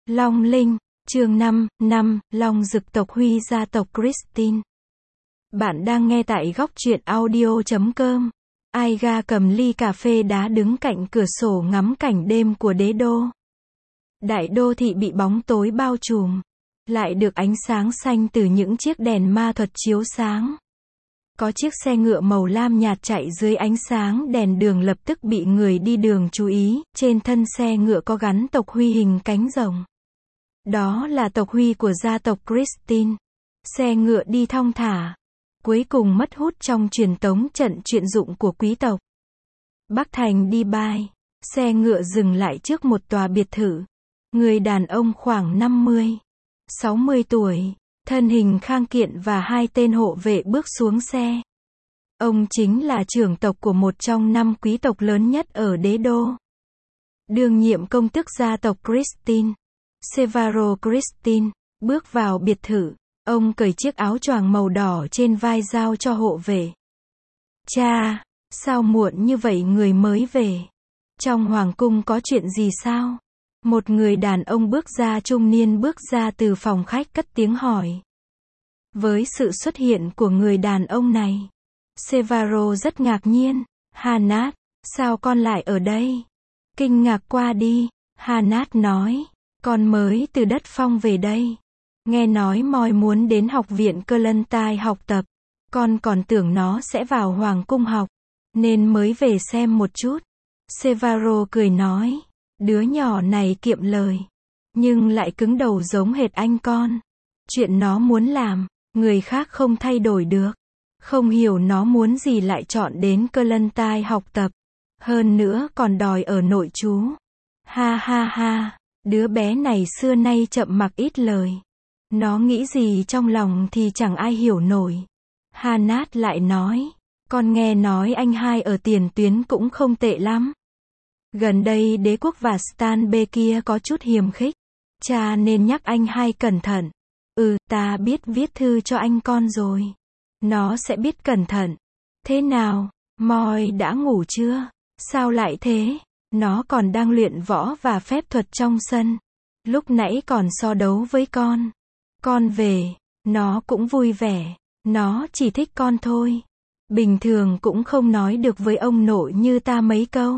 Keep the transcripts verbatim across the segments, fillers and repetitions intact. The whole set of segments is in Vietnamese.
Long Linh, chương năm, năm, Long Dực tộc Huy gia tộc Christine. Bạn đang nghe tại góc truyện audio chấm com. Aiga cầm ly cà phê đá đứng cạnh cửa sổ ngắm cảnh đêm của đế đô. Đại đô thị bị bóng tối bao trùm, lại được ánh sáng xanh từ những chiếc đèn ma thuật chiếu sáng. Có chiếc xe ngựa màu lam nhạt chạy dưới ánh sáng đèn đường lập tức bị người đi đường chú ý, trên thân xe ngựa có gắn tộc Huy hình cánh rồng. Đó là tộc Huy của gia tộc Christine. Xe ngựa đi thong thả, cuối cùng mất hút trong truyền tống trận chuyên dụng của quý tộc. Bắc Thành đi bai, xe ngựa dừng lại trước một tòa biệt thự. Người đàn ông khoảng năm mươi, sáu mươi tuổi, thân hình khang kiện và hai tên hộ vệ bước xuống xe. Ông chính là trưởng tộc của một trong năm quý tộc lớn nhất ở đế đô. Đương nhiệm công tước gia tộc Christine, Severo Christine, bước vào biệt thự. Ông cởi chiếc áo choàng màu đỏ trên vai giao cho hộ vệ. Cha, sao muộn như vậy người mới về? Trong hoàng cung có chuyện gì sao? Một người đàn ông bước ra trung niên bước ra từ phòng khách cất tiếng hỏi. Với sự xuất hiện của người đàn ông này, Severo rất ngạc nhiên. Hanat, sao con lại ở đây? Kinh ngạc qua đi, Hanat nói, con mới từ đất phong về đây. Nghe nói Moi muốn đến học viện Clementine học tập. Con còn tưởng nó sẽ vào hoàng cung học, nên mới về xem một chút. Severo cười nói, đứa nhỏ này kiệm lời, nhưng lại cứng đầu giống hệt anh con. Chuyện nó muốn làm, người khác không thay đổi được. Không hiểu nó muốn gì lại chọn đến Clementine học tập. Hơn nữa còn đòi ở nội trú. Ha ha ha, đứa bé này xưa nay chậm mặc ít lời. Nó nghĩ gì trong lòng thì chẳng ai hiểu nổi. Hanat lại nói, con nghe nói anh hai ở tiền tuyến cũng không tệ lắm. Gần đây đế quốc và stan bên kia có chút hiềm khích. Cha nên nhắc anh hai cẩn thận. Ừ, ta biết viết thư cho anh con rồi. Nó sẽ biết cẩn thận. Thế nào, Moi đã ngủ chưa? Sao lại thế? Nó còn đang luyện võ và phép thuật trong sân. Lúc nãy còn so đấu với con. Con về, nó cũng vui vẻ. Nó chỉ thích con thôi. Bình thường cũng không nói được với ông nội như ta mấy câu.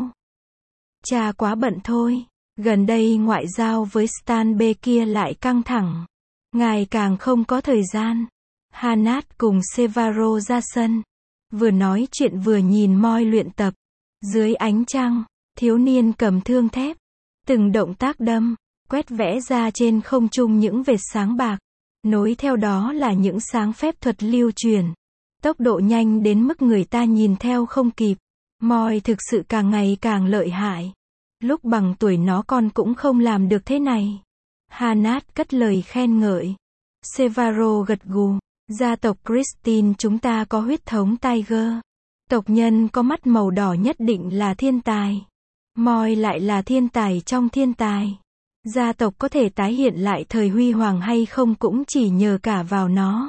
Cha quá bận thôi. Gần đây ngoại giao với stan bên kia lại căng thẳng. Ngài càng không có thời gian. Hanat cùng Severo ra sân. Vừa nói chuyện vừa nhìn Moi luyện tập. Dưới ánh trăng, thiếu niên cầm thương thép. Từng động tác đâm, quét vẽ ra trên không trung những vệt sáng bạc. Nối theo đó là những sáng phép thuật lưu truyền. Tốc độ nhanh đến mức người ta nhìn theo không kịp. Moi thực sự càng ngày càng lợi hại. Lúc bằng tuổi nó con cũng không làm được thế này. Hanat cất lời khen ngợi. Severo gật gù. Gia tộc Christine chúng ta có huyết thống Tiger. Tộc nhân có mắt màu đỏ nhất định là thiên tài. Moi lại là thiên tài trong thiên tài. Gia tộc có thể tái hiện lại thời huy hoàng hay không cũng chỉ nhờ cả vào nó.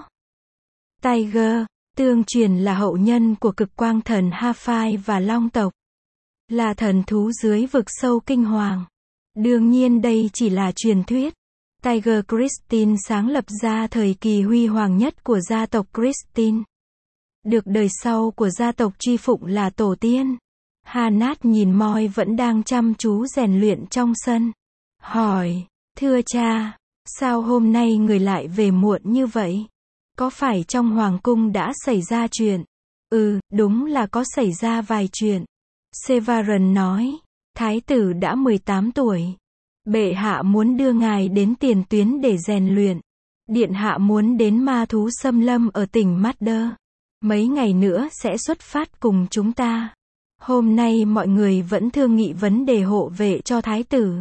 Tiger, tương truyền là hậu nhân của cực quang thần Haphai và Long tộc. Là thần thú dưới vực sâu kinh hoàng. Đương nhiên đây chỉ là truyền thuyết. Tiger Christine sáng lập ra thời kỳ huy hoàng nhất của gia tộc Christine. Được đời sau của gia tộc truy phụng là tổ tiên. Hanat nhìn Moi vẫn đang chăm chú rèn luyện trong sân. Hỏi, thưa cha, sao hôm nay người lại về muộn như vậy? Có phải trong hoàng cung đã xảy ra chuyện? Ừ, đúng là có xảy ra vài chuyện. Severin nói, thái tử đã mười tám tuổi. Bệ hạ muốn đưa ngài đến tiền tuyến để rèn luyện. Điện hạ muốn đến ma thú xâm lâm ở tỉnh Madder. Mấy ngày nữa sẽ xuất phát cùng chúng ta. Hôm nay mọi người vẫn thương nghị vấn đề hộ vệ cho thái tử.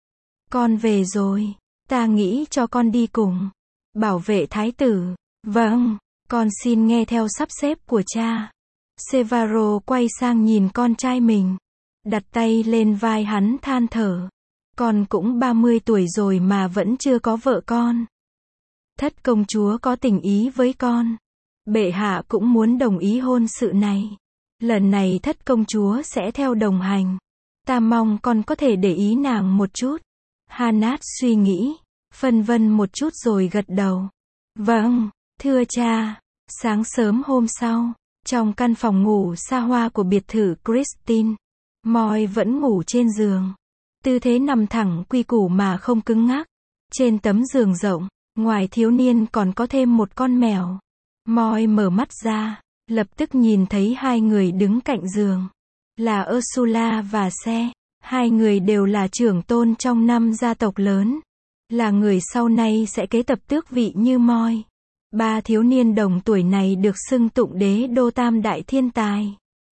Con về rồi, ta nghĩ cho con đi cùng. Bảo vệ thái tử. Vâng, con xin nghe theo sắp xếp của cha. Severo quay sang nhìn con trai mình. Đặt tay lên vai hắn than thở. Con cũng ba mươi tuổi rồi mà vẫn chưa có vợ con. Thất công chúa có tình ý với con. Bệ hạ cũng muốn đồng ý hôn sự này. Lần này thất công chúa sẽ theo đồng hành. Ta mong con có thể để ý nàng một chút. Hannah suy nghĩ, phân vân một chút rồi gật đầu. Vâng, thưa cha. Sáng sớm hôm sau, trong căn phòng ngủ xa hoa của biệt thự Christine, Moi vẫn ngủ trên giường. Tư thế nằm thẳng quy củ mà không cứng ngắc. Trên tấm giường rộng, ngoài thiếu niên còn có thêm một con mèo. Moi mở mắt ra, lập tức nhìn thấy hai người đứng cạnh giường. Là Ursula và Se. Hai người đều là trưởng tôn trong năm gia tộc lớn. Là người sau này sẽ kế tập tước vị như Moi. Ba thiếu niên đồng tuổi này được xưng tụng đế đô tam đại thiên tài.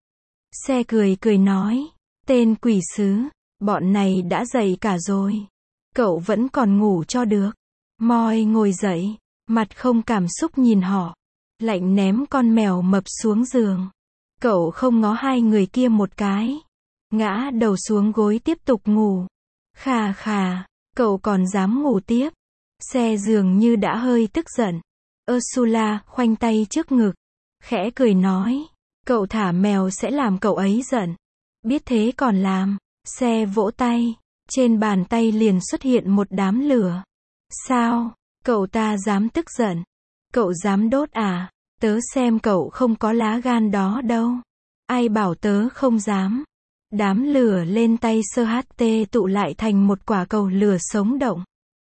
Se cười cười nói, tên quỷ sứ, bọn này đã dậy cả rồi. Cậu vẫn còn ngủ cho được. Moi ngồi dậy, mặt không cảm xúc nhìn họ. Lạnh ném con mèo mập xuống giường. Cậu không ngó hai người kia một cái. Ngã đầu xuống gối tiếp tục ngủ. Khà khà, cậu còn dám ngủ tiếp. Se dường như đã hơi tức giận. Ursula khoanh tay trước ngực, khẽ cười nói, cậu thả mèo sẽ làm cậu ấy giận. Biết thế còn làm. Se vỗ tay, trên bàn tay liền xuất hiện một đám lửa. Sao, cậu ta dám tức giận? Cậu dám đốt à? Tớ xem cậu không có lá gan đó đâu. Ai bảo tớ không dám? Đám lửa lên tay Sơ hát tê tụ lại thành một quả cầu lửa sống động.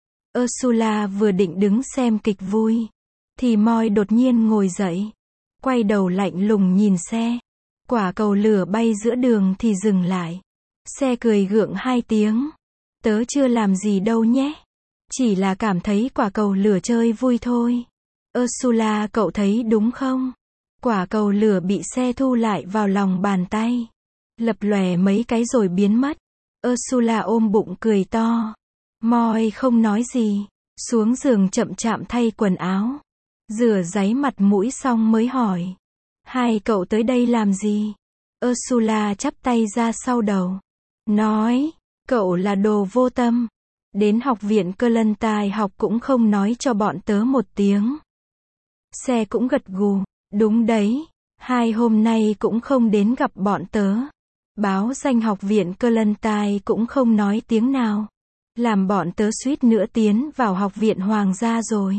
Ursula vừa định đứng xem kịch vui, thì Moi đột nhiên ngồi dậy, quay đầu lạnh lùng nhìn Se. Quả cầu lửa bay giữa đường thì dừng lại. Se cười gượng hai tiếng. Tớ chưa làm gì đâu nhé. Chỉ là cảm thấy quả cầu lửa chơi vui thôi. Ursula, cậu thấy đúng không? Quả cầu lửa bị Se thu lại vào lòng bàn tay. Lập lòe mấy cái rồi biến mất. Ursula ôm bụng cười to. Moi không nói gì. Xuống giường chậm chạm thay quần áo. Rửa ráy mặt mũi xong mới hỏi. Hai cậu tới đây làm gì? Ursula chắp tay ra sau đầu. Nói, cậu là đồ vô tâm. Đến học viện Clementine học cũng không nói cho bọn tớ một tiếng. Se cũng gật gù. Đúng đấy, hai hôm nay cũng không đến gặp bọn tớ. Báo danh học viện Clementine cũng không nói tiếng nào. Làm bọn tớ suýt nữa tiến vào học viện hoàng gia rồi.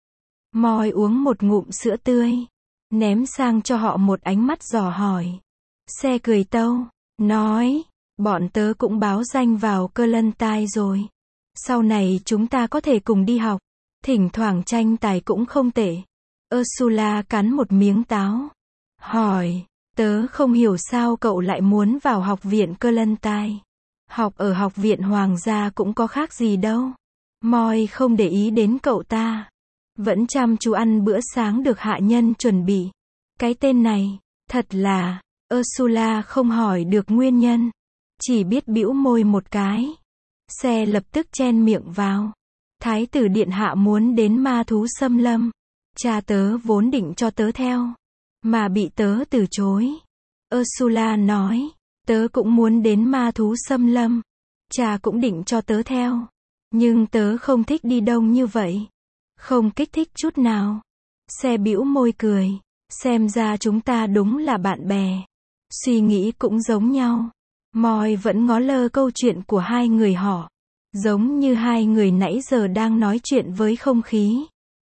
Moi uống một ngụm sữa tươi, ném sang cho họ một ánh mắt dò hỏi. Se cười tâu, nói, bọn tớ cũng báo danh vào Clementine rồi. Sau này chúng ta có thể cùng đi học. Thỉnh thoảng tranh tài cũng không tệ. Ursula cắn một miếng táo. Hỏi, tớ không hiểu sao cậu lại muốn vào học viện Clementine. Học ở học viện hoàng gia cũng có khác gì đâu. Moi không để ý đến cậu ta. Vẫn chăm chú ăn bữa sáng được hạ nhân chuẩn bị. Cái tên này, thật là, Ursula không hỏi được nguyên nhân. Chỉ biết bĩu môi một cái. Se lập tức chen miệng vào. Thái tử điện hạ muốn đến ma thú xâm lâm. Cha tớ vốn định cho tớ theo, mà bị tớ từ chối. Ursula nói, tớ cũng muốn đến ma thú xâm lâm. Cha cũng định cho tớ theo. Nhưng tớ không thích đi đông như vậy. Không kích thích chút nào. Se bĩu môi cười. Xem ra chúng ta đúng là bạn bè. Suy nghĩ cũng giống nhau. Moi vẫn ngó lơ câu chuyện của hai người họ. Giống như hai người nãy giờ đang nói chuyện với không khí.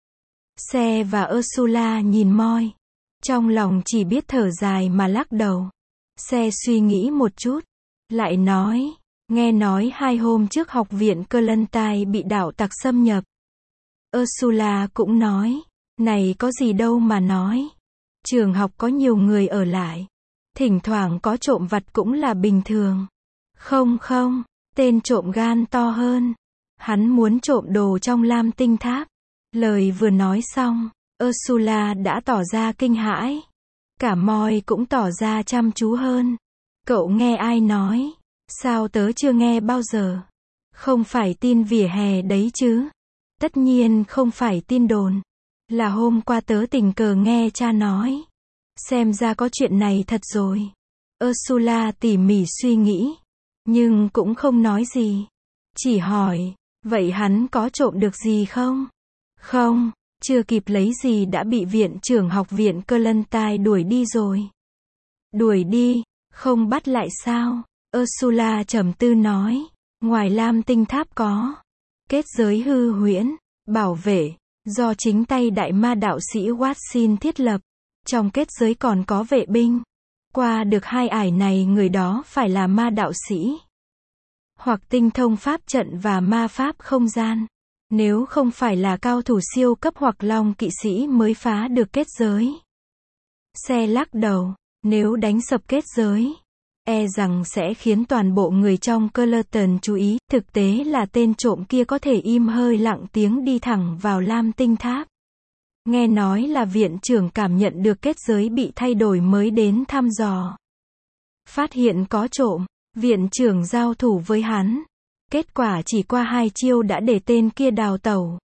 Se và Ursula nhìn Moi. Trong lòng chỉ biết thở dài mà lắc đầu. Se suy nghĩ một chút. Lại nói, nghe nói hai hôm trước học viện Clementine bị đạo tặc xâm nhập. Ursula cũng nói, này có gì đâu mà nói. Trường học có nhiều người ở lại. Thỉnh thoảng có trộm vặt cũng là bình thường. Không không, tên trộm gan to hơn. Hắn muốn trộm đồ trong Lam Tinh Tháp. Lời vừa nói xong, Ursula đã tỏ ra kinh hãi. Cả Moi cũng tỏ ra chăm chú hơn. Cậu nghe ai nói? Sao tớ chưa nghe bao giờ? Không phải tin vỉa hè đấy chứ? Tất nhiên không phải tin đồn. Là hôm qua tớ tình cờ nghe cha nói. Xem ra có chuyện này thật rồi. Ursula tỉ mỉ suy nghĩ. Nhưng cũng không nói gì. Chỉ hỏi, vậy hắn có trộm được gì không? Không, chưa kịp lấy gì đã bị viện trưởng học viện Clementine đuổi đi rồi. Đuổi đi, không bắt lại sao? Ursula trầm tư nói. Ngoài Lam Tinh Tháp có kết giới hư huyễn, bảo vệ, do chính tay đại ma đạo sĩ Watson thiết lập. Trong kết giới còn có vệ binh. Qua được hai ải này người đó phải là ma đạo sĩ. Hoặc tinh thông pháp trận và ma pháp không gian. Nếu không phải là cao thủ siêu cấp hoặc long kỵ sĩ mới phá được kết giới. Xe lắc đầu, nếu đánh sập kết giới, e rằng sẽ khiến toàn bộ người trong Cullerton chú ý. Thực tế là tên trộm kia có thể im hơi lặng tiếng đi thẳng vào Lam Tinh Tháp. Nghe nói là viện trưởng cảm nhận được kết giới bị thay đổi mới đến thăm dò. Phát hiện có trộm, viện trưởng giao thủ với hắn. Kết quả chỉ qua hai chiêu đã để tên kia đào tẩu.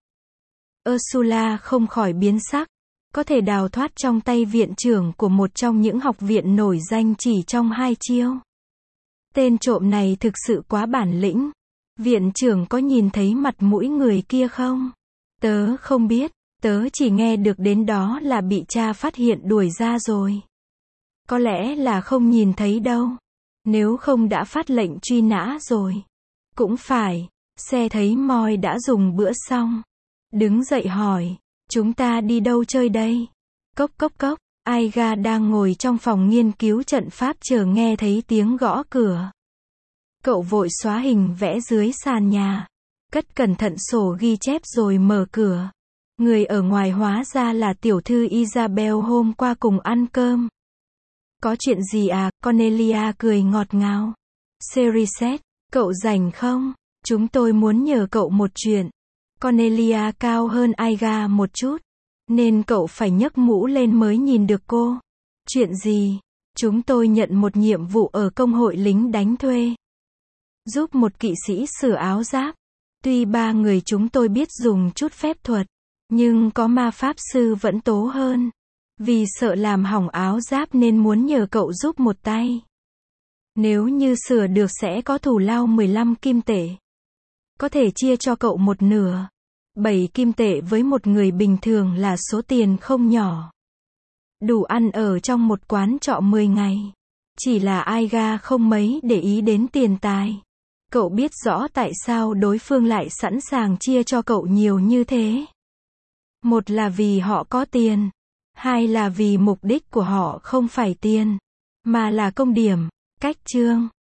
Ursula không khỏi biến sắc. Có thể đào thoát trong tay viện trưởng của một trong những học viện nổi danh chỉ trong hai chiêu. Tên trộm này thực sự quá bản lĩnh. Viện trưởng có nhìn thấy mặt mũi người kia không? Tớ không biết, tớ chỉ nghe được đến đó là bị cha phát hiện đuổi ra rồi. Có lẽ là không nhìn thấy đâu. Nếu không đã phát lệnh truy nã rồi. Cũng phải, xe thấy moi đã dùng bữa xong. Đứng dậy hỏi, chúng ta đi đâu chơi đây? Cốc cốc cốc, Aiga đang ngồi trong phòng nghiên cứu trận pháp chờ nghe thấy tiếng gõ cửa. Cậu vội xóa hình vẽ dưới sàn nhà. Cất cẩn thận sổ ghi chép rồi mở cửa. Người ở ngoài hóa ra là tiểu thư Isabel hôm qua cùng ăn cơm. Có chuyện gì à? Cornelia cười ngọt ngào. Seriset, cậu rảnh không? Chúng tôi muốn nhờ cậu một chuyện. Cornelia cao hơn Aiga một chút, nên cậu phải nhấc mũ lên mới nhìn được cô. Chuyện gì? Chúng tôi nhận một nhiệm vụ ở công hội lính đánh thuê. Giúp một kỵ sĩ sửa áo giáp. Tuy ba người chúng tôi biết dùng chút phép thuật, nhưng có ma pháp sư vẫn tố hơn. Vì sợ làm hỏng áo giáp nên muốn nhờ cậu giúp một tay. Nếu như sửa được sẽ có thù lao mười lăm kim tệ. Có thể chia cho cậu một nửa. bảy kim tệ với một người bình thường là số tiền không nhỏ. Đủ ăn ở trong một quán trọ mười ngày. Chỉ là Aiga không mấy để ý đến tiền tài. Cậu biết rõ tại sao đối phương lại sẵn sàng chia cho cậu nhiều như thế. Một là vì họ có tiền. Hai là vì mục đích của họ không phải tiền, mà là công điểm, cách chương.